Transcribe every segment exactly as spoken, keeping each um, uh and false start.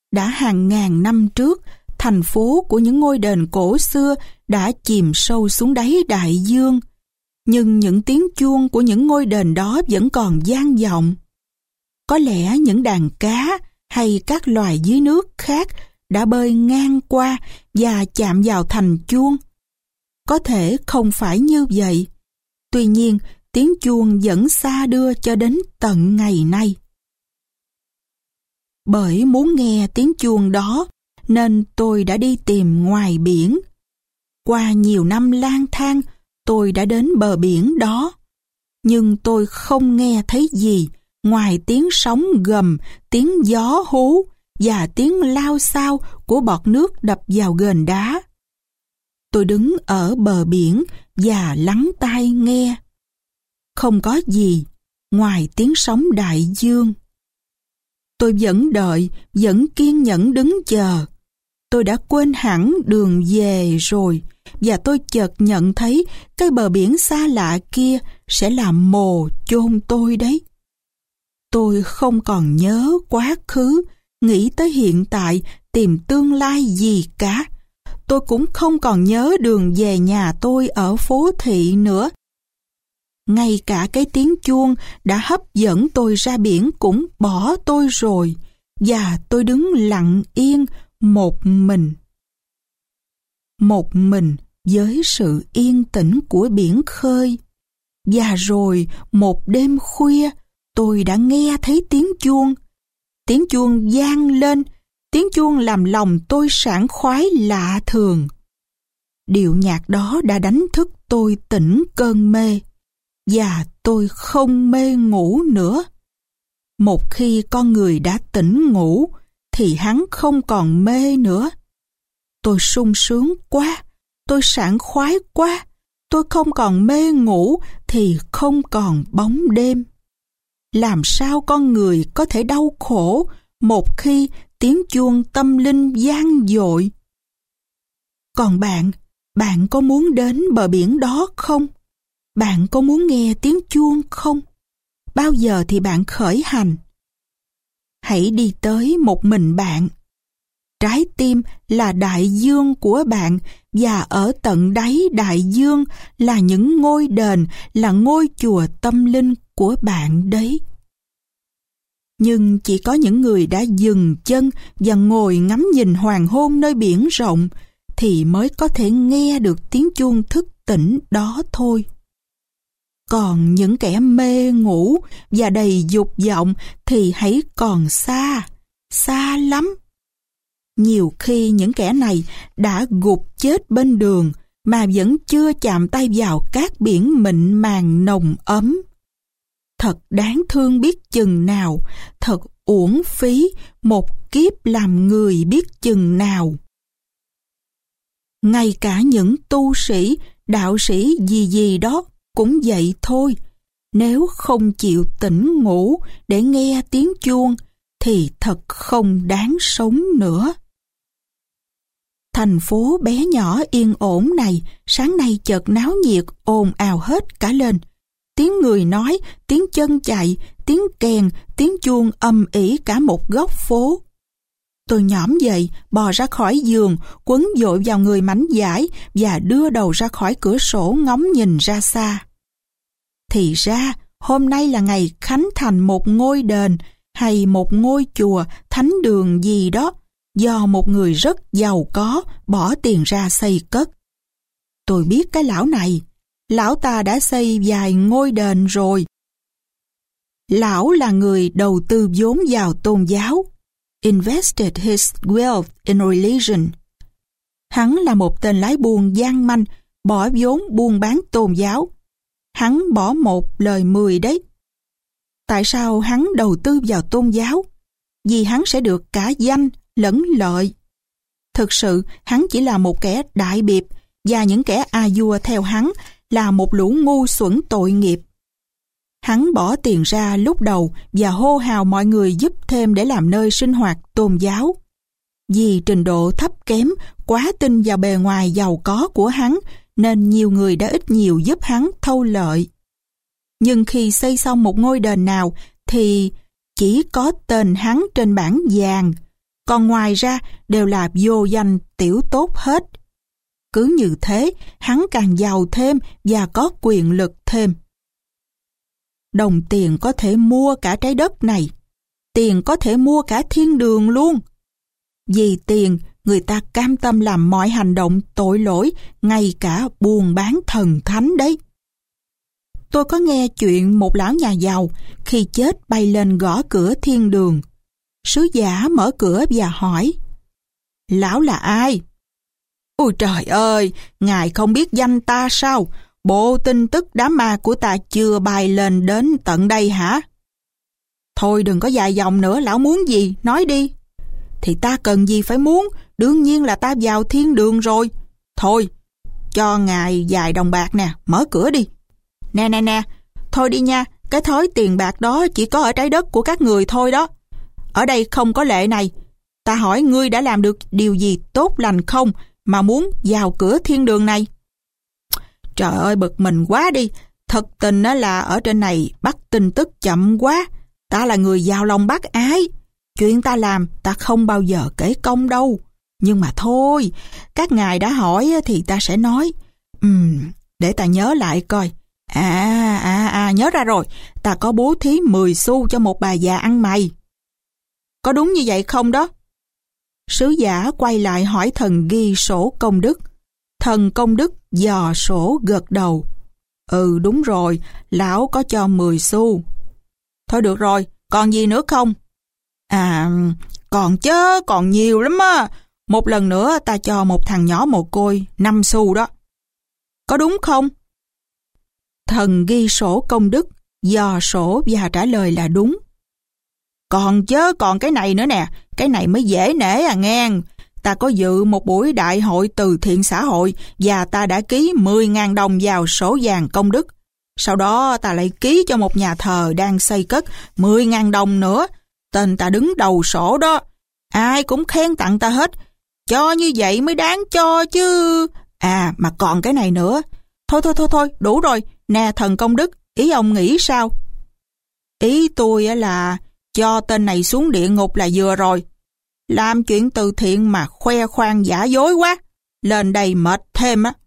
Đã hàng ngàn năm trước, thành phố của những ngôi đền cổ xưa đã chìm sâu xuống đáy đại dương. Nhưng những tiếng chuông của những ngôi đền đó vẫn còn vang vọng. Có lẽ những đàn cá hay các loài dưới nước khác đã bơi ngang qua và chạm vào thành chuông. Có thể không phải như vậy. Tuy nhiên, tiếng chuông vẫn xa đưa cho đến tận ngày nay. Bởi muốn nghe tiếng chuông đó, nên tôi đã đi tìm ngoài biển. Qua nhiều năm lang thang, tôi đã đến bờ biển đó. Nhưng tôi không nghe thấy gì ngoài tiếng sóng gầm, tiếng gió hú và tiếng lao xao của bọt nước đập vào ghềnh đá. Tôi đứng ở bờ biển và lắng tai nghe. Không có gì ngoài tiếng sóng đại dương. Tôi vẫn đợi, vẫn kiên nhẫn đứng chờ. Tôi đã quên hẳn đường về rồi, và tôi chợt nhận thấy cái bờ biển xa lạ kia sẽ làm mồ chôn tôi đấy. Tôi không còn nhớ quá khứ, nghĩ tới hiện tại, tìm tương lai gì cả. Tôi cũng không còn nhớ đường về nhà tôi ở phố thị nữa. Ngay cả cái tiếng chuông đã hấp dẫn tôi ra biển cũng bỏ tôi rồi, và tôi đứng lặng yên một mình. Một mình với sự yên tĩnh của biển khơi. Và rồi một đêm khuya, tôi đã nghe thấy tiếng chuông. Tiếng chuông vang lên, tiếng chuông làm lòng tôi sảng khoái lạ thường. Điệu nhạc đó đã đánh thức tôi tỉnh cơn mê, và tôi không mê ngủ nữa. Một khi con người đã tỉnh ngủ, thì hắn không còn mê nữa. Tôi sung sướng quá, tôi sảng khoái quá, tôi không còn mê ngủ thì không còn bóng đêm. Làm sao con người có thể đau khổ một khi tiếng chuông tâm linh vang dội? Còn bạn, bạn có muốn đến bờ biển đó không? Bạn có muốn nghe tiếng chuông không? Bao giờ thì bạn khởi hành? Hãy đi tới một mình bạn. Trái tim là đại dương của bạn, và ở tận đáy đại dương là những ngôi đền, là ngôi chùa tâm linh của bạn đấy. Nhưng chỉ có những người đã dừng chân và ngồi ngắm nhìn hoàng hôn nơi biển rộng thì mới có thể nghe được tiếng chuông thức tỉnh đó thôi. Còn những kẻ mê ngủ và đầy dục vọng thì hãy còn xa, xa lắm. Nhiều khi những kẻ này đã gục chết bên đường mà vẫn chưa chạm tay vào cát biển mịn màng nồng ấm. Thật đáng thương biết chừng nào, thật uổng phí một kiếp làm người biết chừng nào. Ngay cả những tu sĩ, đạo sĩ gì gì đó cũng vậy thôi. Nếu không chịu tỉnh ngủ để nghe tiếng chuông thì thật không đáng sống nữa. Thành phố bé nhỏ yên ổn này sáng nay chợt náo nhiệt ồn ào hết cả lên. Tiếng người nói, tiếng chân chạy, tiếng kèn, tiếng chuông ầm ĩ cả một góc phố. Tôi nhõm dậy, bò ra khỏi giường, quấn vội vào người mảnh vải và đưa đầu ra khỏi cửa sổ ngóng nhìn ra xa. Thì ra, hôm nay là ngày khánh thành một ngôi đền hay một ngôi chùa, thánh đường gì đó, do một người rất giàu có bỏ tiền ra xây cất. Tôi biết cái lão này, lão ta đã xây vài ngôi đền rồi. Lão là người đầu tư vốn vào tôn giáo, invested his wealth in religion. Hắn là một tên lái buôn gian manh, bỏ vốn buôn bán tôn giáo. Hắn bỏ một lời mười đấy. Tại sao hắn đầu tư vào tôn giáo? Vì hắn sẽ được cả danh lẫn lợi. Thực sự hắn chỉ là một kẻ đại biệp, và những kẻ a vua theo hắn là một lũ ngu xuẩn tội nghiệp. Hắn bỏ tiền ra lúc đầu và hô hào mọi người giúp thêm để làm nơi sinh hoạt tôn giáo. Vì trình độ thấp kém, quá tin vào bề ngoài giàu có của hắn, nên nhiều người đã ít nhiều giúp hắn thâu lợi. Nhưng khi xây xong một ngôi đền nào thì chỉ có tên hắn trên bảng vàng, còn ngoài ra đều là vô danh tiểu tốt hết. Cứ như thế, hắn càng giàu thêm và có quyền lực thêm. Đồng tiền có thể mua cả trái đất này. Tiền có thể mua cả thiên đường luôn. Vì tiền, người ta cam tâm làm mọi hành động tội lỗi, ngay cả buôn bán thần thánh đấy. Tôi có nghe chuyện một lão nhà giàu khi chết bay lên gõ cửa thiên đường. Sứ giả mở cửa và hỏi: "Lão là ai?" "Ôi trời ơi, ngài không biết danh ta sao? Bộ tin tức đám ma của ta chưa bay lên đến tận đây hả?" "Thôi đừng có dài dòng nữa, lão muốn gì, nói đi." "Thì ta cần gì phải muốn, đương nhiên là ta vào thiên đường rồi. Thôi, cho ngài vài đồng bạc nè, mở cửa đi." "Nè nè nè, thôi đi nha, cái thói tiền bạc đó chỉ có ở trái đất của các người thôi đó. Ở đây không có lệ này. Ta hỏi ngươi đã làm được điều gì tốt lành không mà muốn vào cửa thiên đường này?" Trời ơi, bực mình quá đi. Thật tình là ở trên này bắt tin tức chậm quá. Ta là người giàu lòng bác ái. Chuyện ta làm ta không bao giờ kể công đâu. Nhưng mà thôi, các ngài đã hỏi thì ta sẽ nói. Ừm, để ta nhớ lại coi. À, à, à, nhớ ra rồi. Ta có bố thí mười xu cho một bà già ăn mày. Có đúng như vậy không đó? Sứ giả quay lại hỏi thần ghi sổ công đức. Thần công đức dò sổ gật đầu. Ừ, đúng rồi, lão có cho mười xu. Thôi được rồi, còn gì nữa không? À, còn chứ, còn nhiều lắm á. Một lần nữa ta cho một thằng nhỏ mồ côi năm xu đó. Có đúng không? Thần ghi sổ công đức dò sổ và trả lời là đúng. Còn chứ, còn cái này nữa nè, cái này mới dễ nể à nghe. Ta có dự một buổi đại hội từ thiện xã hội và ta đã ký mười nghìn đồng vào sổ vàng công đức. Sau đó ta lại ký cho một nhà thờ đang xây cất mười nghìn đồng nữa. Tên ta đứng đầu sổ đó. Ai cũng khen tặng ta hết. Cho như vậy mới đáng cho chứ. À mà còn cái này nữa. Thôi thôi thôi thôi, đủ rồi. Nè thần công đức, ý ông nghĩ sao? Ý tôi là cho tên này xuống địa ngục là vừa rồi. Làm chuyện từ thiện mà khoe khoang giả dối quá. Lên đây mệt thêm á.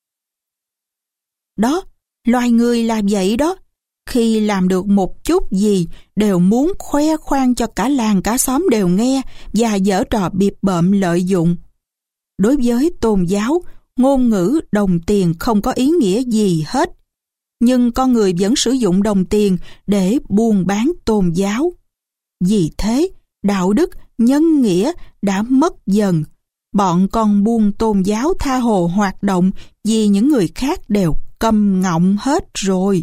Đó, loài người làm vậy đó. Khi làm được một chút gì đều muốn khoe khoang cho cả làng cả xóm đều nghe và giở trò bịp bợm lợi dụng. Đối với tôn giáo, ngôn ngữ đồng tiền không có ý nghĩa gì hết. Nhưng con người vẫn sử dụng đồng tiền để buôn bán tôn giáo. Vì thế, đạo đức, nhân nghĩa đã mất dần. Bọn con buôn tôn giáo tha hồ hoạt động vì những người khác đều câm ngọng hết rồi.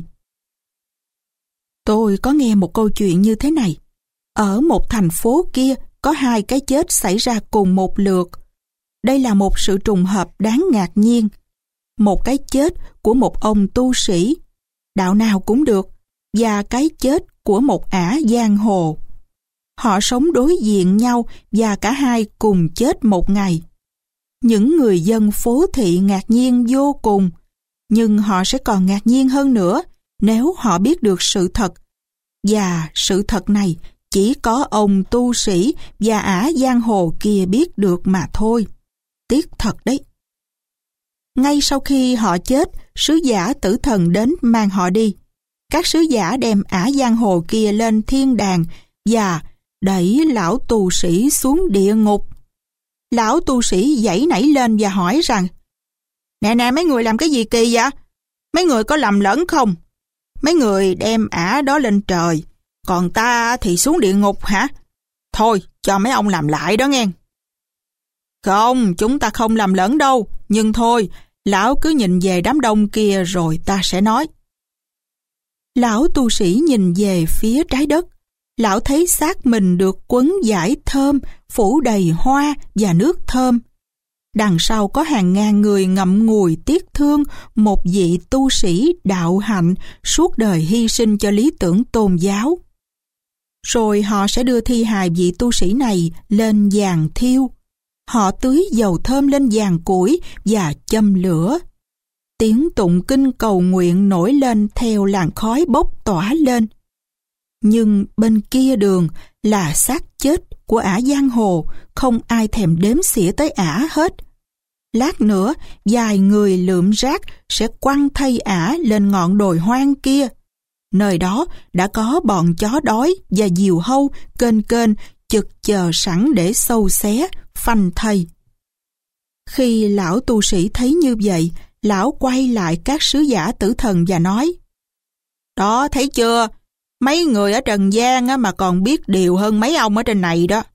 Tôi có nghe một câu chuyện như thế này. Ở một thành phố kia có hai cái chết xảy ra cùng một lượt. Đây là một sự trùng hợp đáng ngạc nhiên. Một cái chết của một ông tu sĩ, đạo nào cũng được, và cái chết của một ả giang hồ. Họ sống đối diện nhau và cả hai cùng chết một ngày. Những người dân phố thị ngạc nhiên vô cùng, nhưng họ sẽ còn ngạc nhiên hơn nữa nếu họ biết được sự thật. Và sự thật này chỉ có ông tu sĩ và ả giang hồ kia biết được mà thôi. Tiếc thật đấy. Ngay sau khi họ chết, sứ giả tử thần đến mang họ đi. Các sứ giả đem ả giang hồ kia lên thiên đàng và đẩy lão tu sĩ xuống địa ngục. Lão tu sĩ giãy nảy lên và hỏi rằng: Nè nè, mấy người làm cái gì kỳ vậy? Mấy người có lầm lẫn không? Mấy người đem ả đó lên trời, còn ta thì xuống địa ngục hả? Thôi, cho mấy ông làm lại đó nghe. Không, chúng ta không làm lẫn đâu. Nhưng thôi, lão cứ nhìn về đám đông kia rồi ta sẽ nói. Lão tu sĩ nhìn về phía trái đất. Lão thấy xác mình được quấn vải thơm, phủ đầy hoa và nước thơm. Đằng sau có hàng ngàn người ngậm ngùi tiếc thương một vị tu sĩ đạo hạnh suốt đời hy sinh cho lý tưởng tôn giáo. Rồi họ sẽ đưa thi hài vị tu sĩ này lên giàn thiêu. Họ tưới dầu thơm lên giàn củi và châm lửa. Tiếng tụng kinh cầu nguyện nổi lên theo làn khói bốc tỏa lên. Nhưng bên kia đường là xác chết của ả giang hồ, không ai thèm đếm xỉa tới ả hết. Lát nữa, vài người lượm rác sẽ quăng thây ả lên ngọn đồi hoang kia. Nơi đó đã có bọn chó đói và diều hâu kênh kênh chực chờ sẵn để xâu xé, phanh thây. Khi lão tu sĩ thấy như vậy, lão quay lại các sứ giả tử thần và nói: Đó, thấy chưa? Mấy người ở trần gian á mà còn biết điều hơn mấy ông ở trên này đó.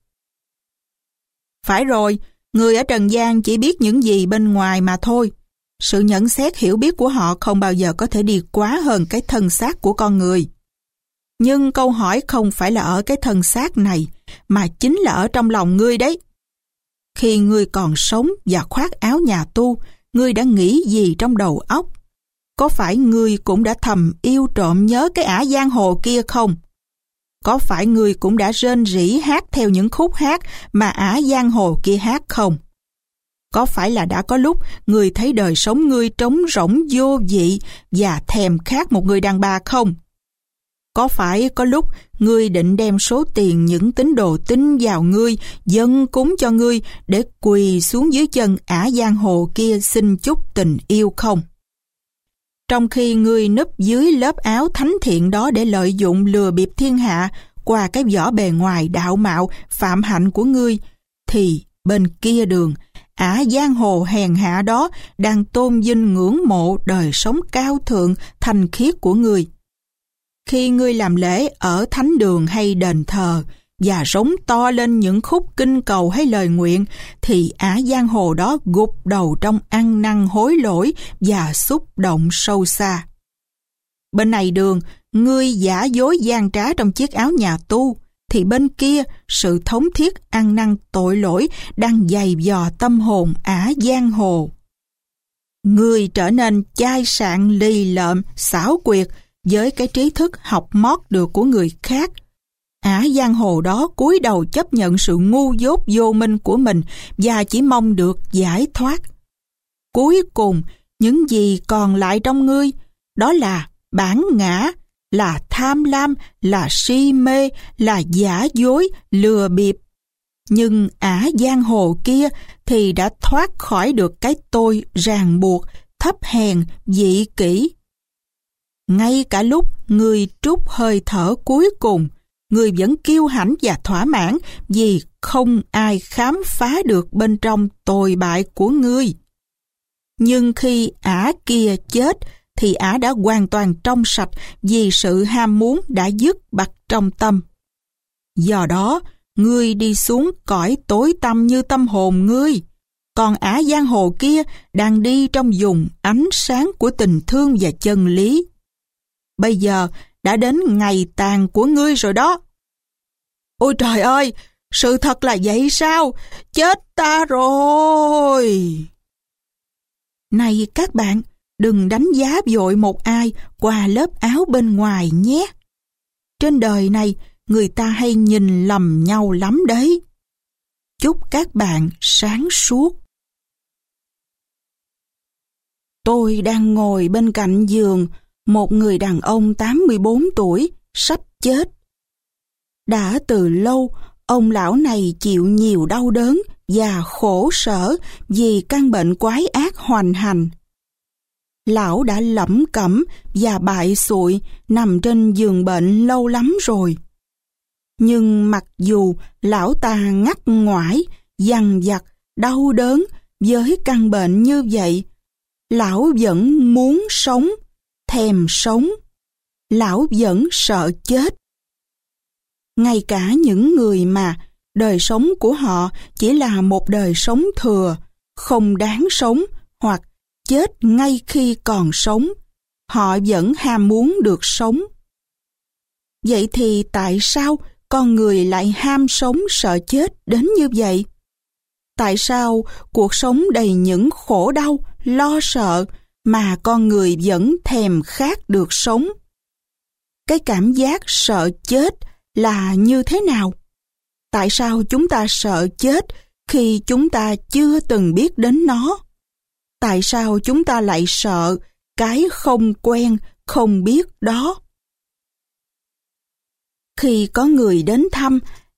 Phải rồi, người ở trần gian chỉ biết những gì bên ngoài mà thôi. Sự nhận xét hiểu biết của họ không bao giờ có thể đi quá hơn cái thân xác của con người. Nhưng câu hỏi không phải là ở cái thân xác này, mà chính là ở trong lòng ngươi đấy. Khi ngươi còn sống và khoác áo nhà tu, ngươi đã nghĩ gì trong đầu óc? Có phải ngươi cũng đã thầm yêu trộm nhớ cái ả giang hồ kia không? Có phải ngươi cũng đã rên rỉ hát theo những khúc hát mà ả giang hồ kia hát không? Có phải là đã có lúc ngươi thấy đời sống ngươi trống rỗng vô vị và thèm khát một người đàn bà không? Có phải có lúc ngươi định đem số tiền những tín đồ tin vào ngươi, dâng cúng cho ngươi để quỳ xuống dưới chân ả giang hồ kia xin chút tình yêu không? Trong khi ngươi núp dưới lớp áo thánh thiện đó để lợi dụng lừa bịp thiên hạ qua cái vỏ bề ngoài đạo mạo phạm hạnh của ngươi, thì bên kia đường, ả giang hồ hèn hạ đó đang tôn vinh ngưỡng mộ đời sống cao thượng thanh khiết của ngươi. Khi ngươi làm lễ ở thánh đường hay đền thờ và rống to lên những khúc kinh cầu hay lời nguyện, thì ả giang hồ đó gục đầu trong ăn năn hối lỗi và xúc động sâu xa. Bên này đường, ngươi giả dối gian trá trong chiếc áo nhà tu, thì bên kia sự thống thiết ăn năn tội lỗi đang dày vò tâm hồn ả giang hồ. Ngươi trở nên chai sạn lì lợm, xảo quyệt với cái trí thức học mót được của người khác. Ả giang hồ đó cúi đầu chấp nhận sự ngu dốt vô minh của mình và chỉ mong được giải thoát. Cuối cùng, những gì còn lại trong ngươi, đó là bản ngã, là tham lam, là si mê, là giả dối, lừa bịp. Nhưng ả giang hồ kia thì đã thoát khỏi được cái tôi ràng buộc, thấp hèn, dị kỷ. Ngay cả lúc ngươi trút hơi thở cuối cùng, ngươi vẫn kiêu hãnh và thỏa mãn vì không ai khám phá được bên trong tồi bại của ngươi. Nhưng khi ả kia chết, thì ả đã hoàn toàn trong sạch vì sự ham muốn đã dứt bặt trong tâm. Do đó, ngươi đi xuống cõi tối tăm như tâm hồn ngươi, còn ả giang hồ kia đang đi trong vùng ánh sáng của tình thương và chân lý. Bây giờ đã đến ngày tàn của ngươi rồi đó. Ôi trời ơi, sự thật là vậy sao? Chết ta rồi! Này các bạn, đừng đánh giá vội một ai qua lớp áo bên ngoài nhé. Trên đời này, người ta hay nhìn lầm nhau lắm đấy. Chúc các bạn sáng suốt. Tôi đang ngồi bên cạnh giường một người đàn ông tám mươi bốn tuổi, sắp chết. Đã từ lâu, ông lão này chịu nhiều đau đớn và khổ sở vì căn bệnh quái ác hoành hành. Lão đã lẩm cẩm và bại xụi nằm trên giường bệnh lâu lắm rồi. Nhưng mặc dù lão ta ngắt ngoải, dằn vặt, đau đớn với căn bệnh như vậy, lão vẫn muốn sống, thèm sống. Lão vẫn sợ chết. Ngay cả những người mà đời sống của họ chỉ là một đời sống thừa, không đáng sống hoặc chết ngay khi còn sống, họ vẫn ham muốn được sống. Vậy thì tại sao con người lại ham sống sợ chết đến như vậy? Tại sao cuộc sống đầy những khổ đau, lo sợ mà con người vẫn thèm khát được sống? Cái cảm giác sợ chết là như thế nào? Tại sao chúng ta sợ chết khi chúng ta chưa từng biết đến nó? Tại sao chúng ta lại sợ cái không quen, không biết đó? Khi có người đến thăm,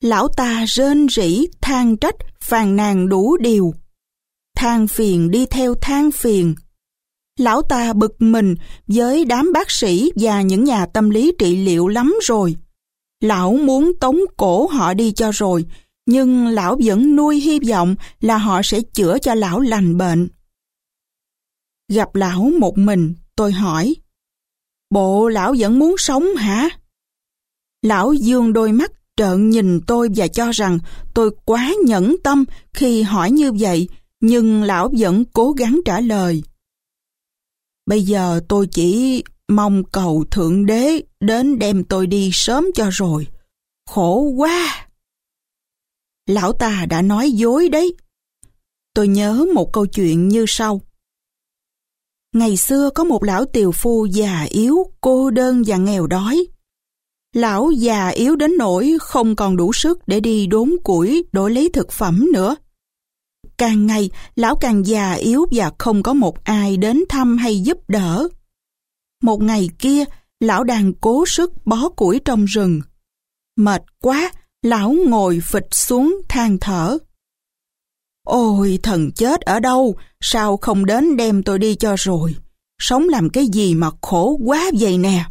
Lão ta rên rỉ, than trách, phàn nàn đủ điều. Than phiền đi theo than phiền. Lão ta bực mình với đám bác sĩ và những nhà tâm lý trị liệu lắm rồi. Lão muốn tống cổ họ đi cho rồi, nhưng lão vẫn nuôi hy vọng là họ sẽ chữa cho lão lành bệnh. Gặp lão một mình, tôi hỏi, bộ lão vẫn muốn sống hả? Lão dương đôi mắt trợn nhìn tôi và cho rằng tôi quá nhẫn tâm khi hỏi như vậy, nhưng lão vẫn cố gắng trả lời. Bây giờ tôi chỉ mong cầu Thượng Đế đến đem tôi đi sớm cho rồi. Khổ quá! Lão ta đã nói dối đấy. Tôi nhớ một câu chuyện như sau. Ngày xưa có một lão tiều phu già yếu, cô đơn và nghèo đói. Lão già yếu đến nỗi không còn đủ sức để đi đốn củi đổi lấy thực phẩm nữa. Càng ngày, lão càng già yếu và không có một ai đến thăm hay giúp đỡ. Một ngày kia, lão đang cố sức bó củi trong rừng. Mệt quá, lão ngồi phịch xuống than thở. Ôi, thần chết ở đâu, sao không đến đem tôi đi cho rồi? Sống làm cái gì mà khổ quá vậy nè.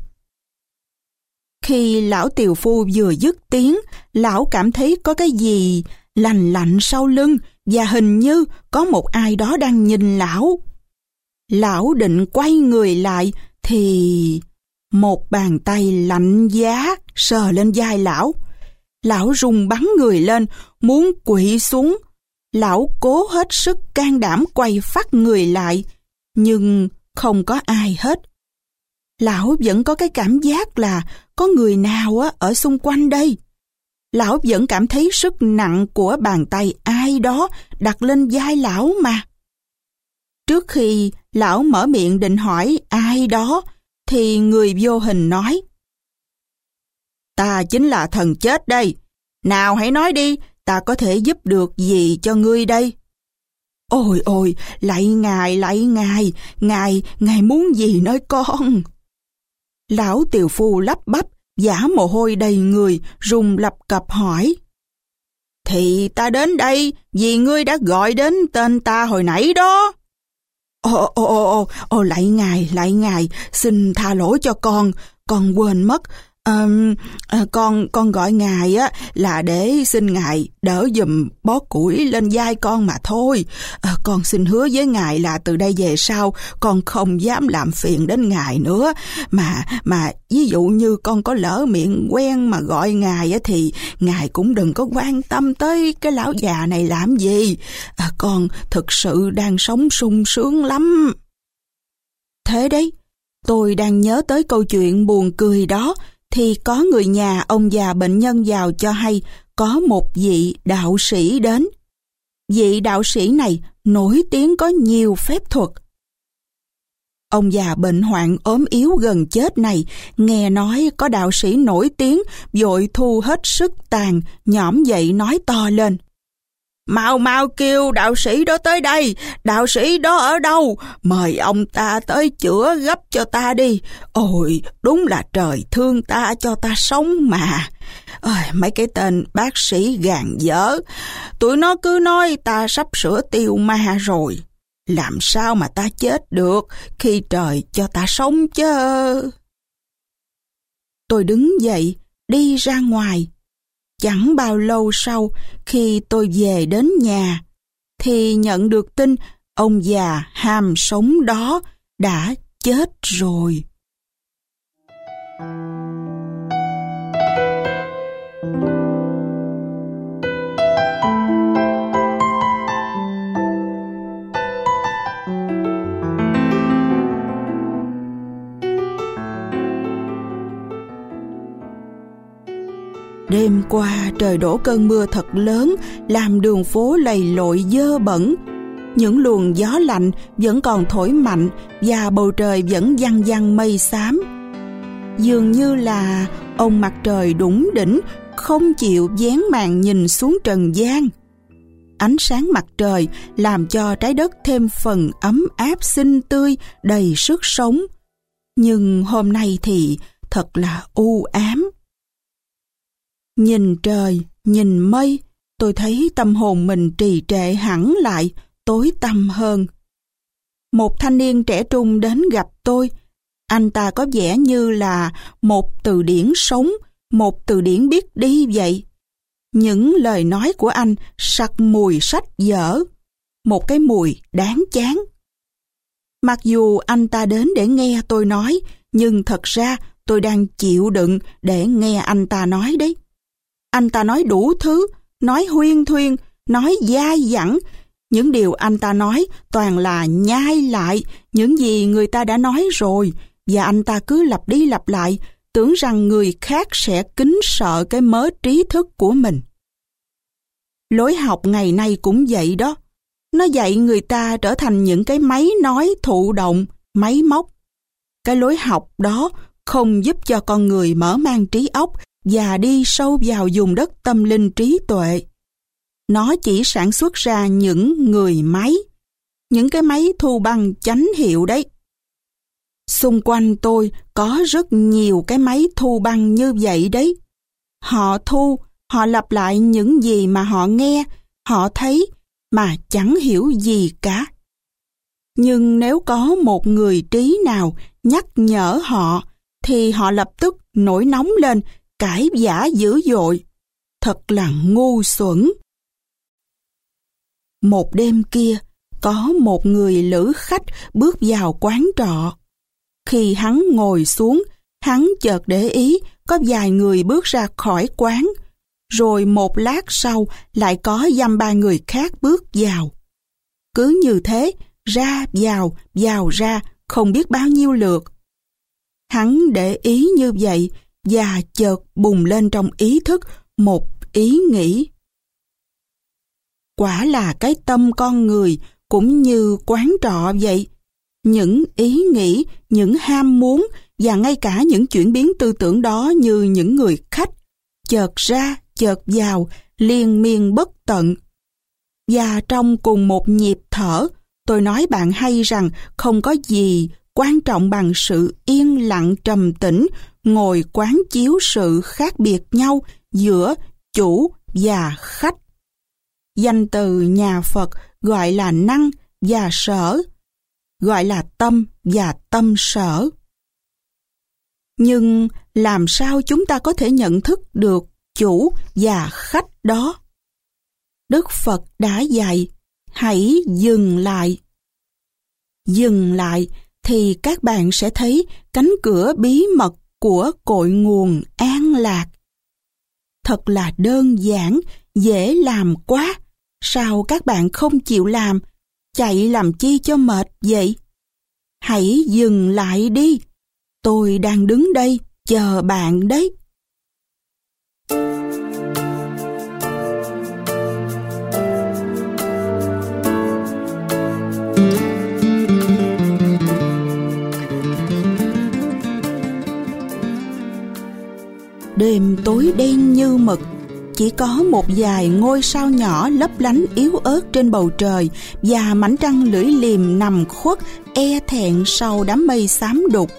Khi lão tiều phu vừa dứt tiếng, lão cảm thấy có cái gì lành lạnh sau lưng và hình như có một ai đó đang nhìn lão. Lão định quay người lại thì một bàn tay lạnh giá sờ lên vai lão. Lão run bắn người lên, muốn quỵ xuống. Lão cố hết sức can đảm quay phắt người lại, nhưng không có ai hết. Lão vẫn có cái cảm giác là có người nào á ở xung quanh đây. Lão vẫn cảm thấy sức nặng của bàn tay ai đó đặt lên vai lão mà. Trước khi lão mở miệng định hỏi ai đó, thì người vô hình nói: Ta chính là thần chết đây. Nào hãy nói đi, ta có thể giúp được gì cho ngươi đây? Ôi ôi, lạy ngài, lạy ngài, ngài, ngài muốn gì nơi con? Lão tiều phu lắp bắp, vã mồ hôi đầy người, run lập cập hỏi. Thì ta đến đây vì ngươi đã gọi đến tên ta hồi nãy đó. Ồ, ồ, ồ, ồ, ồ, lạy ngài, lạy ngài, xin tha lỗi cho con, con quên mất. À, à, con con gọi ngài á là để xin ngài đỡ giùm bó củi lên vai con mà thôi. À, con xin hứa với ngài là từ đây về sau con không dám làm phiền đến ngài nữa. Mà mà ví dụ như con có lỡ miệng quen mà gọi ngài á thì ngài cũng đừng có quan tâm tới cái lão già này làm gì. À, con thực sự đang sống sung sướng lắm. Thế đấy, tôi đang nhớ tới câu chuyện buồn cười đó, thì có người nhà ông già bệnh nhân vào cho hay có một vị đạo sĩ đến. Vị đạo sĩ này nổi tiếng có nhiều phép thuật. Ông già bệnh hoạn ốm yếu gần chết này nghe nói có đạo sĩ nổi tiếng, vội thu hết sức tàn, nhõm dậy nói to lên. Mau mau kêu đạo sĩ đó tới đây, đạo sĩ đó ở đâu? Mời ông ta tới chữa gấp cho ta đi. Ôi, đúng là trời thương ta cho ta sống mà. Ôi, mấy cái tên bác sĩ gàn dở, tụi nó cứ nói ta sắp sửa tiêu ma rồi. Làm sao mà ta chết được khi trời cho ta sống chứ? Tôi đứng dậy, đi ra ngoài. Chẳng bao lâu sau, khi tôi về đến nhà, thì nhận được tin ông già ham sống đó đã chết rồi. Đêm qua trời đổ cơn mưa thật lớn, làm đường phố lầy lội dơ bẩn. Những luồng gió lạnh vẫn còn thổi mạnh và bầu trời vẫn văng văng mây xám. Dường như là ông mặt trời đủng đỉnh, không chịu vén màn nhìn xuống trần gian. Ánh sáng mặt trời làm cho trái đất thêm phần ấm áp xinh tươi, đầy sức sống. Nhưng hôm nay thì thật là u ám. Nhìn trời, nhìn mây, tôi thấy tâm hồn mình trì trệ hẳn lại, tối tăm hơn. Một thanh niên trẻ trung đến gặp tôi. Anh ta có vẻ như là một từ điển sống, một từ điển biết đi vậy. Những lời nói của anh sặc mùi sách vở, một cái mùi đáng chán. Mặc dù anh ta đến để nghe tôi nói, nhưng thật ra tôi đang chịu đựng để nghe anh ta nói đấy. Anh ta nói đủ thứ, nói huyên thuyên, nói dai dẳng. Những điều anh ta nói toàn là nhai lại những gì người ta đã nói rồi, và anh ta cứ lặp đi lặp lại, tưởng rằng người khác sẽ kính sợ cái mớ trí thức của mình. Lối học ngày nay cũng vậy đó. Nó dạy người ta trở thành những cái máy nói thụ động, máy móc. Cái lối học đó không giúp cho con người mở mang trí óc và đi sâu vào vùng đất tâm linh trí tuệ. Nó chỉ sản xuất ra những người máy, những cái máy thu băng chánh hiệu đấy. Xung quanh tôi có rất nhiều cái máy thu băng như vậy đấy. Họ thu, họ lặp lại những gì mà họ nghe, họ thấy, mà chẳng hiểu gì cả. Nhưng nếu có một người trí nào nhắc nhở họ, thì họ lập tức nổi nóng lên, cãi vã dữ dội. Thật là ngu xuẩn. Một đêm kia, có một người lữ khách bước vào quán trọ. Khi hắn ngồi xuống, hắn chợt để ý có vài người bước ra khỏi quán, rồi một lát sau lại có dăm ba người khác bước vào. Cứ như thế, ra vào, vào ra, không biết bao nhiêu lượt. Hắn để ý như vậy và chợt bùng lên trong ý thức một ý nghĩ. Quả là cái tâm con người cũng như quán trọ vậy. Những ý nghĩ, những ham muốn và ngay cả những chuyển biến tư tưởng đó như những người khách, chợt ra, chợt vào, liên miên bất tận. Và trong cùng một nhịp thở, tôi nói bạn hay rằng không có gì quan trọng bằng sự yên lặng trầm tĩnh, ngồi quán chiếu sự khác biệt nhau giữa chủ và khách. Danh từ nhà Phật gọi là năng và sở, gọi là tâm và tâm sở. Nhưng làm sao chúng ta có thể nhận thức được chủ và khách đó? Đức Phật đã dạy, hãy dừng lại. Dừng lại thì các bạn sẽ thấy cánh cửa bí mật của cội nguồn an lạc. Thật là đơn giản, dễ làm quá. Sao các bạn không chịu làm? Chạy làm chi cho mệt vậy? Hãy dừng lại đi. Tôi đang đứng đây chờ bạn đấy. Đêm tối đen như mực, chỉ có một vài ngôi sao nhỏ lấp lánh yếu ớt trên bầu trời và mảnh trăng lưỡi liềm nằm khuất e thẹn sau đám mây xám đục.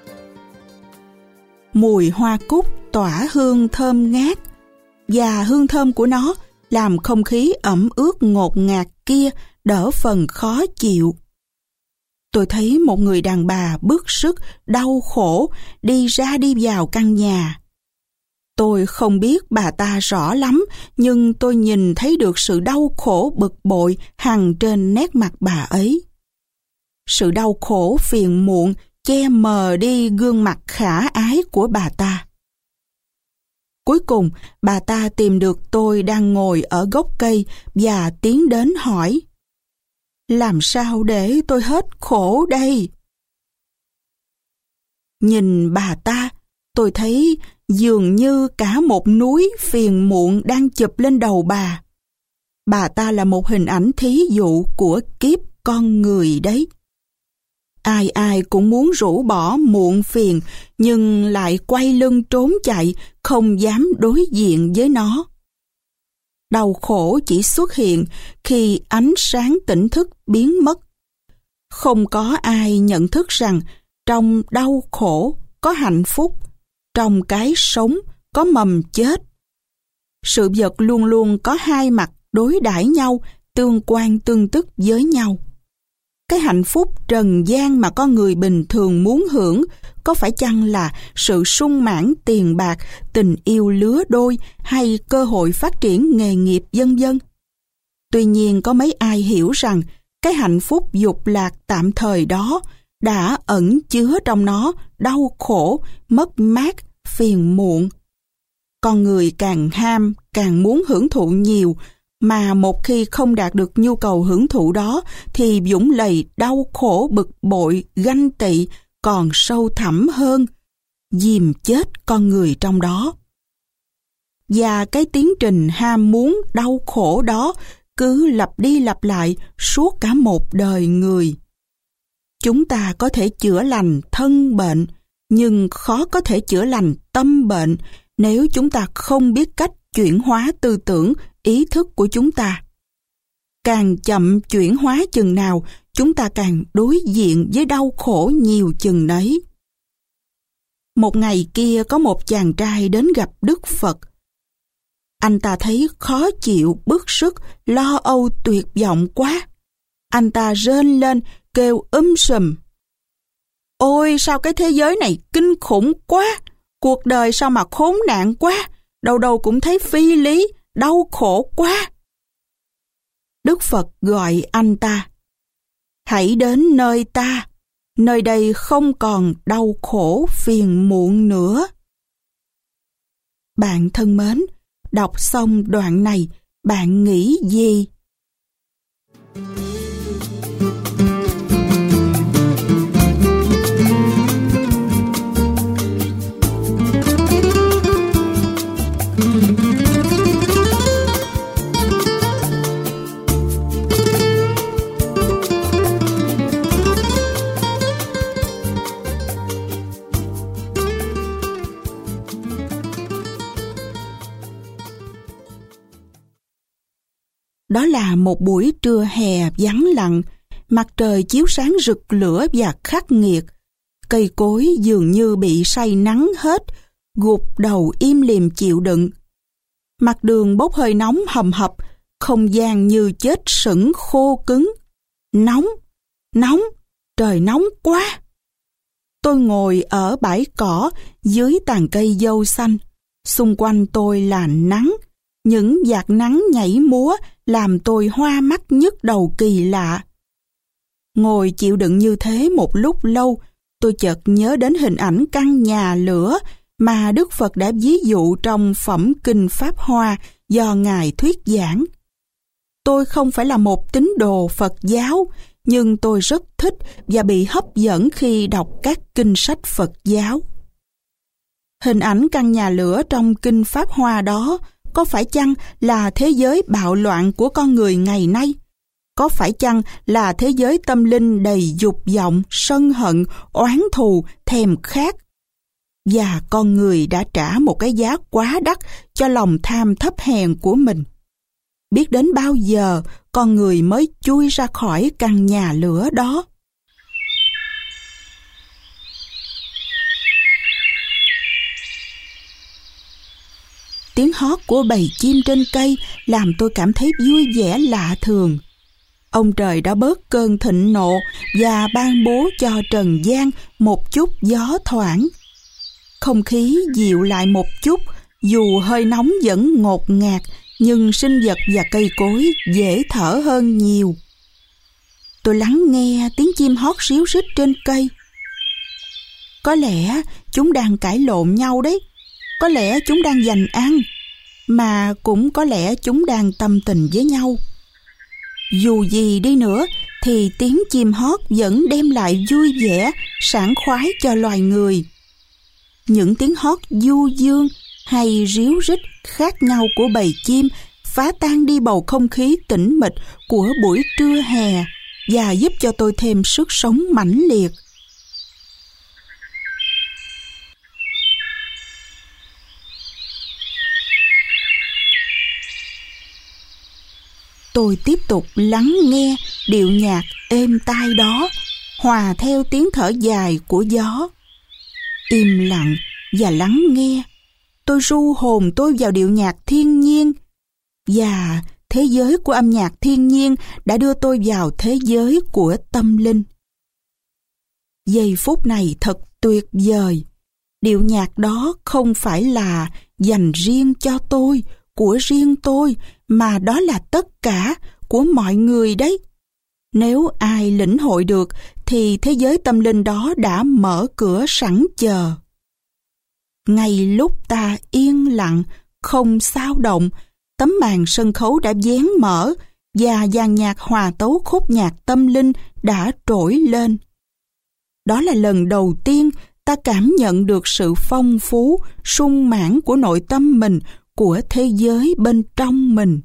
Mùi hoa cúc tỏa hương thơm ngát, và hương thơm của nó làm không khí ẩm ướt ngột ngạt kia đỡ phần khó chịu. Tôi thấy một người đàn bà bức sức, đau khổ đi ra đi vào căn nhà. Tôi không biết bà ta rõ lắm, nhưng tôi nhìn thấy được sự đau khổ bực bội hằn trên nét mặt bà ấy. Sự đau khổ phiền muộn che mờ đi gương mặt khả ái của bà ta. Cuối cùng, bà ta tìm được tôi đang ngồi ở gốc cây và tiến đến hỏi: làm sao để tôi hết khổ đây? Nhìn bà ta, tôi thấy dường như cả một núi phiền muộn đang chụp lên đầu bà. Bà ta là một hình ảnh thí dụ của kiếp con người đấy. Ai ai cũng muốn rũ bỏ muộn phiền, nhưng lại quay lưng trốn chạy, không dám đối diện với nó. Đau khổ chỉ xuất hiện khi ánh sáng tỉnh thức biến mất. Không có ai nhận thức rằng trong đau khổ có hạnh phúc, trong cái sống có mầm chết. Sự vật luôn luôn có hai mặt đối đãi nhau, tương quan tương tức với nhau. Cái hạnh phúc trần gian mà con người bình thường muốn hưởng có phải chăng là sự sung mãn tiền bạc, tình yêu lứa đôi hay cơ hội phát triển nghề nghiệp vân vân? Tuy nhiên có mấy ai hiểu rằng cái hạnh phúc dục lạc tạm thời đó đã ẩn chứa trong nó đau khổ, mất mát, phiền muộn. Con người càng ham, càng muốn hưởng thụ nhiều, mà một khi không đạt được nhu cầu hưởng thụ đó thì vũng lầy đau khổ, bực bội, ganh tị còn sâu thẳm hơn, dìm chết con người trong đó. Và cái tiến trình ham muốn đau khổ đó cứ lặp đi lặp lại suốt cả một đời người. Chúng ta có thể chữa lành thân bệnh, nhưng khó có thể chữa lành tâm bệnh nếu chúng ta không biết cách chuyển hóa tư tưởng, ý thức của chúng ta. Càng chậm chuyển hóa chừng nào, chúng ta càng đối diện với đau khổ nhiều chừng nấy. Một ngày kia có một chàng trai đến gặp Đức Phật. Anh ta thấy khó chịu, bức sức, lo âu tuyệt vọng quá. Anh ta rên lên, kêu um sùm. Ôi, sao cái thế giới này kinh khủng quá, cuộc đời sao mà khốn nạn quá, đâu đâu cũng thấy phi lý, đau khổ quá. Đức Phật gọi anh ta. Hãy đến nơi ta, nơi đây không còn đau khổ phiền muộn nữa. Bạn thân mến, đọc xong đoạn này, bạn nghĩ gì? Đó là một buổi trưa hè vắng lặng, mặt trời chiếu sáng rực lửa và khắc nghiệt. Cây cối dường như bị say nắng hết, gục đầu im lìm chịu đựng. Mặt đường bốc hơi nóng hầm hập, không gian như chết sững khô cứng. Nóng, nóng, trời nóng quá. Tôi ngồi ở bãi cỏ dưới tàn cây dâu xanh. Xung quanh tôi là nắng. Những vạt nắng nhảy múa làm tôi hoa mắt nhức đầu kỳ lạ. Ngồi chịu đựng như thế một lúc lâu, tôi chợt nhớ đến hình ảnh căn nhà lửa mà Đức Phật đã ví dụ trong phẩm Kinh Pháp Hoa do Ngài thuyết giảng. Tôi không phải là một tín đồ Phật giáo, nhưng tôi rất thích và bị hấp dẫn khi đọc các kinh sách Phật giáo. Hình ảnh căn nhà lửa trong Kinh Pháp Hoa đó có phải chăng là thế giới bạo loạn của con người ngày nay? Có phải chăng là thế giới tâm linh đầy dục vọng, sân hận, oán thù, thèm khát? Và con người đã trả một cái giá quá đắt cho lòng tham thấp hèn của mình. Biết đến bao giờ con người mới chui ra khỏi căn nhà lửa đó? Tiếng hót của bầy chim trên cây làm tôi cảm thấy vui vẻ lạ thường. Ông trời đã bớt cơn thịnh nộ và ban bố cho trần gian một chút gió thoảng. Không khí dịu lại một chút, dù hơi nóng vẫn ngột ngạt, nhưng sinh vật và cây cối dễ thở hơn nhiều. Tôi lắng nghe tiếng chim hót ríu rít trên cây. Có lẽ chúng đang cãi lộn nhau đấy. Có lẽ chúng đang giành ăn, mà cũng có lẽ chúng đang tâm tình với nhau. Dù gì đi nữa thì tiếng chim hót vẫn đem lại vui vẻ, sảng khoái cho loài người. Những tiếng hót du dương hay ríu rít khác nhau của bầy chim phá tan đi bầu không khí tĩnh mịch của buổi trưa hè và giúp cho tôi thêm sức sống mãnh liệt. Tôi tiếp tục lắng nghe điệu nhạc êm tai đó, hòa theo tiếng thở dài của gió. Im lặng và lắng nghe, tôi ru hồn tôi vào điệu nhạc thiên nhiên. Và thế giới của âm nhạc thiên nhiên đã đưa tôi vào thế giới của tâm linh. Giây phút này thật tuyệt vời. Điệu nhạc đó không phải là dành riêng cho tôi, của riêng tôi, mà đó là tất cả của mọi người đấy. Nếu ai lĩnh hội được thì thế giới tâm linh đó đã mở cửa sẵn chờ. Ngay lúc ta yên lặng, không xao động, tấm màn sân khấu đã vén mở và dàn nhạc hòa tấu khúc nhạc tâm linh đã trỗi lên. Đó là lần đầu tiên ta cảm nhận được sự phong phú, sung mãn của nội tâm mình, của thế giới bên trong mình.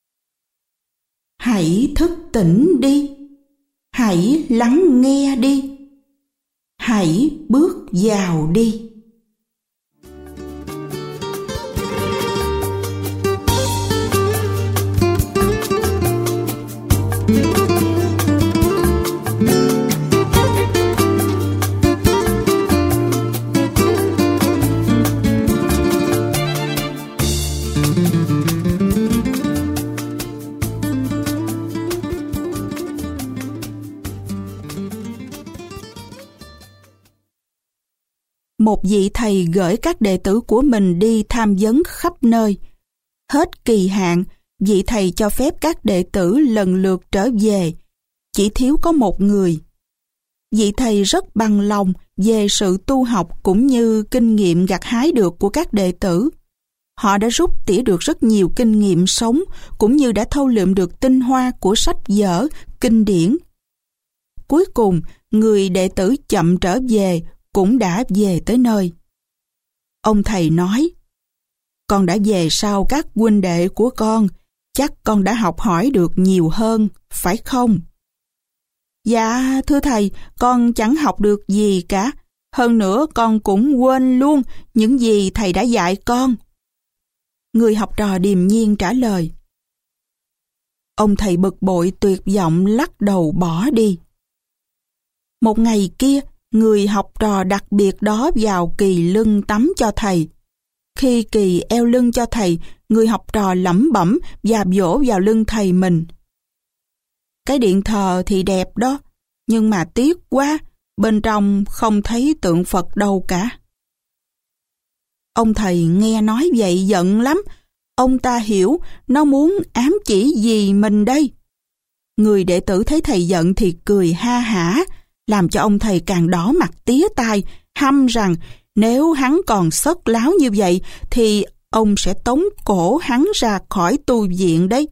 Hãy thức tỉnh đi, hãy lắng nghe đi, hãy bước vào đi. Một vị thầy gửi các đệ tử của mình đi tham vấn khắp nơi. Hết kỳ hạn, vị thầy cho phép các đệ tử lần lượt trở về. Chỉ thiếu có một người. Vị thầy rất bằng lòng về sự tu học cũng như kinh nghiệm gặt hái được của các đệ tử. Họ đã rút tỉa được rất nhiều kinh nghiệm sống cũng như đã thâu lượm được tinh hoa của sách vở, kinh điển. Cuối cùng, người đệ tử chậm trở về cũng đã về tới nơi. Ông thầy nói, con đã về sau các huynh đệ của con, chắc con đã học hỏi được nhiều hơn, phải không? Dạ, thưa thầy, con chẳng học được gì cả. Hơn nữa con cũng quên luôn những gì thầy đã dạy con. Người học trò điềm nhiên trả lời. Ông thầy bực bội tuyệt vọng lắc đầu bỏ đi. Một ngày kia, người học trò đặc biệt đó vào kỳ lưng tắm cho thầy. Khi kỳ eo lưng cho thầy, người học trò lẩm bẩm và vỗ vào lưng thầy mình. Cái điện thờ thì đẹp đó, nhưng mà tiếc quá, bên trong không thấy tượng Phật đâu cả. Ông thầy nghe nói vậy giận lắm. Ông ta hiểu nó muốn ám chỉ gì mình đây. Người đệ tử thấy thầy giận thì cười ha hả, làm cho ông thầy càng đỏ mặt tía tai, hăm rằng nếu hắn còn sất láo như vậy thì ông sẽ tống cổ hắn ra khỏi tu viện đấy.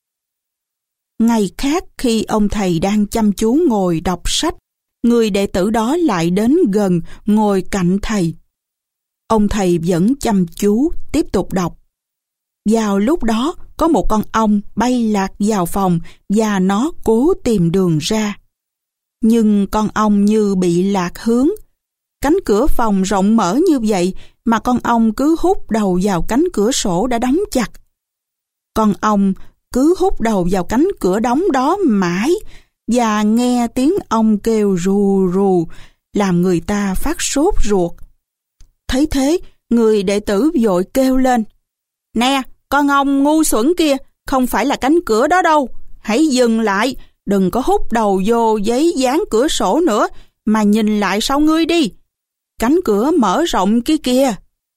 Ngày khác khi ông thầy đang chăm chú ngồi đọc sách, người đệ tử đó lại đến gần ngồi cạnh thầy. Ông thầy vẫn chăm chú tiếp tục đọc. Vào lúc đó có một con ong bay lạc vào phòng và nó cố tìm đường ra. Nhưng con ong như bị lạc hướng. Cánh cửa phòng rộng mở như vậy mà con ong cứ hút đầu vào cánh cửa sổ đã đóng chặt. Con ong cứ hút đầu vào cánh cửa đóng đó mãi và nghe tiếng ong kêu rù rù làm người ta phát sốt ruột. Thấy thế, người đệ tử vội kêu lên. Nè, con ong ngu xuẩn kia, không phải là cánh cửa đó đâu. Hãy dừng lại, đừng có hút đầu vô giấy dán cửa sổ nữa, mà nhìn lại sau ngươi đi. Cánh cửa mở rộng kia kìa.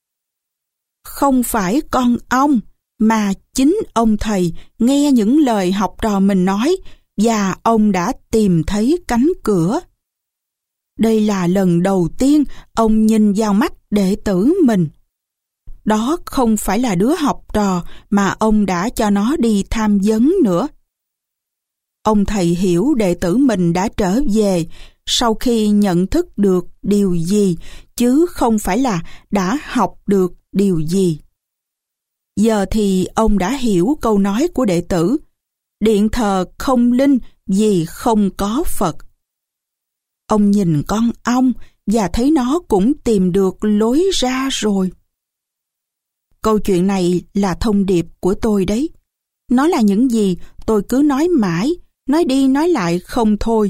Không phải con ong, mà chính ông thầy nghe những lời học trò mình nói và ông đã tìm thấy cánh cửa. Đây là lần đầu tiên ông nhìn vào mắt đệ tử mình. Đó không phải là đứa học trò mà ông đã cho nó đi tham vấn nữa. Ông thầy hiểu đệ tử mình đã trở về sau khi nhận thức được điều gì, chứ không phải là đã học được điều gì. Giờ thì ông đã hiểu câu nói của đệ tử, điện thờ không linh vì không có Phật. Ông nhìn con ong và thấy nó cũng tìm được lối ra rồi. Câu chuyện này là thông điệp của tôi đấy. Nó là những gì tôi cứ nói mãi, nói đi nói lại không thôi.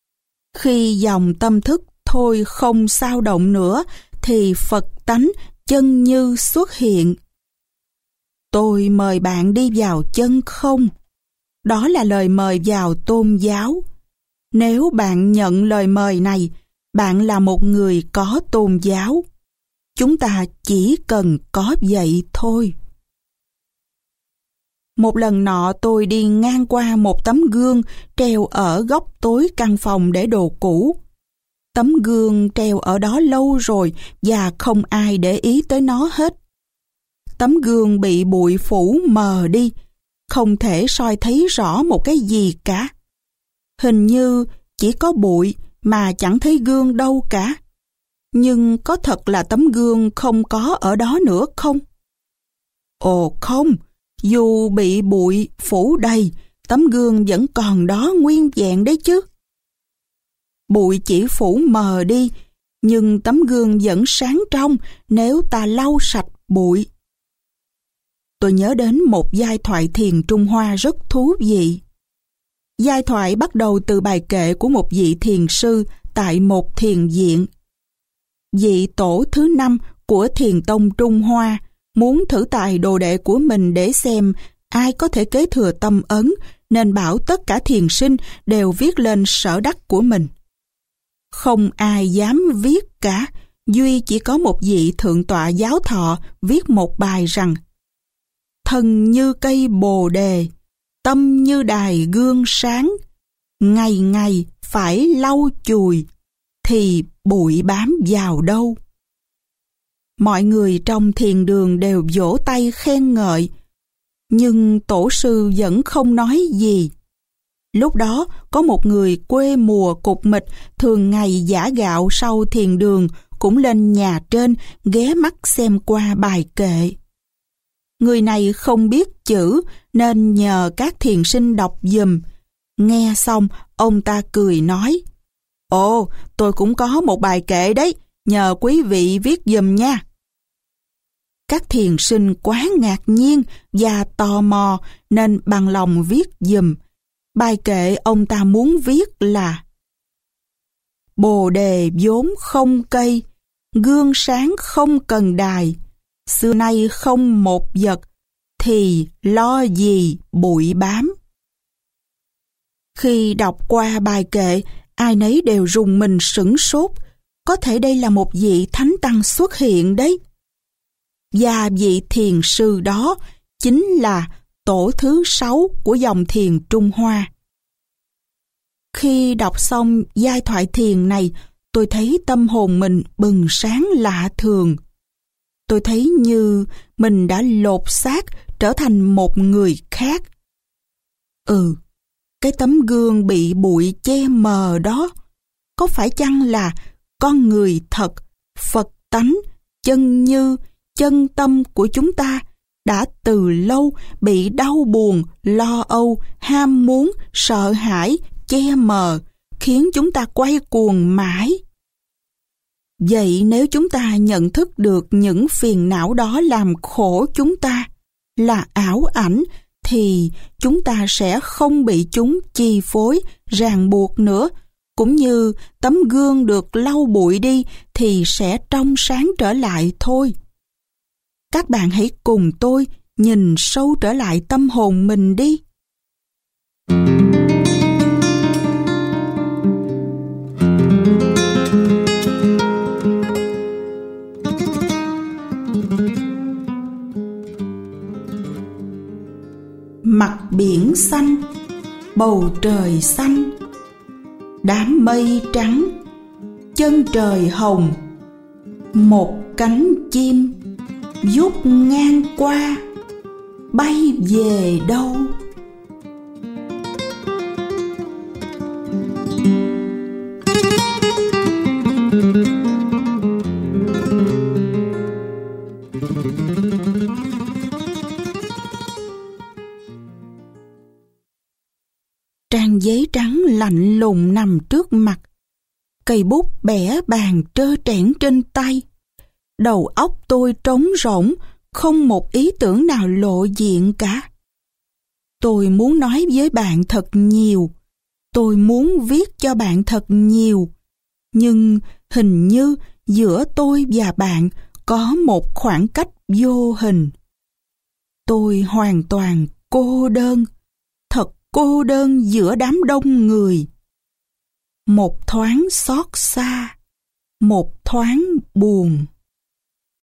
Khi dòng tâm thức thôi không xao động nữa, thì Phật tánh chân như xuất hiện. Tôi mời bạn đi vào chân không. Đó là lời mời vào tôn giáo. Nếu bạn nhận lời mời này, bạn là một người có tôn giáo. Chúng ta chỉ cần có vậy thôi. Một lần nọ tôi đi ngang qua một tấm gương treo ở góc tối căn phòng để đồ cũ. Tấm gương treo ở đó lâu rồi và không ai để ý tới nó hết. Tấm gương bị bụi phủ mờ đi, không thể soi thấy rõ một cái gì cả. Hình như chỉ có bụi mà chẳng thấy gương đâu cả. Nhưng có thật là tấm gương không có ở đó nữa không? Ồ không, dù bị bụi phủ đầy, tấm gương vẫn còn đó nguyên vẹn đấy chứ. Bụi chỉ phủ mờ đi, nhưng tấm gương vẫn sáng trong nếu ta lau sạch bụi. Tôi nhớ đến một giai thoại thiền Trung Hoa rất thú vị. Giai thoại bắt đầu từ bài kệ của một vị thiền sư tại một thiền viện. Vị tổ thứ năm của thiền tông Trung Hoa muốn thử tài đồ đệ của mình để xem ai có thể kế thừa tâm ấn, nên bảo tất cả thiền sinh đều viết lên sở đắc của mình. Không ai dám viết cả, duy chỉ có một vị thượng tọa giáo thọ viết một bài rằng: thân như cây bồ đề, tâm như đài gương sáng, ngày ngày phải lau chùi, thì bụi bám vào đâu. Mọi người trong thiền đường đều vỗ tay khen ngợi, nhưng tổ sư vẫn không nói gì. Lúc đó có một người quê mùa cục mịch thường ngày giã gạo sau thiền đường cũng lên nhà trên ghé mắt xem qua bài kệ. Người này không biết chữ nên nhờ các thiền sinh đọc giùm. Nghe xong ông ta cười nói: Ồ, tôi cũng có một bài kệ đấy, nhờ quý vị viết giùm nha. Các thiền sinh quá ngạc nhiên và tò mò nên bằng lòng viết giùm. Bài kệ ông ta muốn viết là: bồ đề vốn không cây, gương sáng không cần đài, xưa nay không một vật, thì lo gì bụi bám. Khi đọc qua bài kệ, ai nấy đều rùng mình sửng sốt. Có thể đây là một vị thánh tăng xuất hiện đấy. Và vị thiền sư đó chính là tổ thứ sáu của dòng thiền Trung Hoa. Khi đọc xong giai thoại thiền này, tôi thấy tâm hồn mình bừng sáng lạ thường. Tôi thấy như mình đã lột xác trở thành một người khác. Ừ, cái tấm gương bị bụi che mờ đó, có phải chăng là con người thật, Phật tánh, chân như, chân tâm của chúng ta đã từ lâu bị đau buồn, lo âu, ham muốn, sợ hãi, che mờ, khiến chúng ta quay cuồng mãi. Vậy nếu chúng ta nhận thức được những phiền não đó làm khổ chúng ta, là ảo ảnh, thì chúng ta sẽ không bị chúng chi phối, ràng buộc nữa. Cũng như tấm gương được lau bụi đi thì sẽ trong sáng trở lại thôi. Các bạn hãy cùng tôi nhìn sâu trở lại tâm hồn mình đi. Mặt biển xanh, bầu trời xanh, đám mây trắng, chân trời hồng, một cánh chim vút ngang qua, bay về đâu? Trang giấy trắng lạnh lùng nằm trước mặt. Cây bút bẻ bàn trơ trẽn trên tay. Đầu óc tôi trống rỗng, không một ý tưởng nào lộ diện cả. Tôi muốn nói với bạn thật nhiều. Tôi muốn viết cho bạn thật nhiều. Nhưng hình như giữa tôi và bạn có một khoảng cách vô hình. Tôi hoàn toàn cô đơn, thật cô đơn giữa đám đông người. Một thoáng xót xa, một thoáng buồn.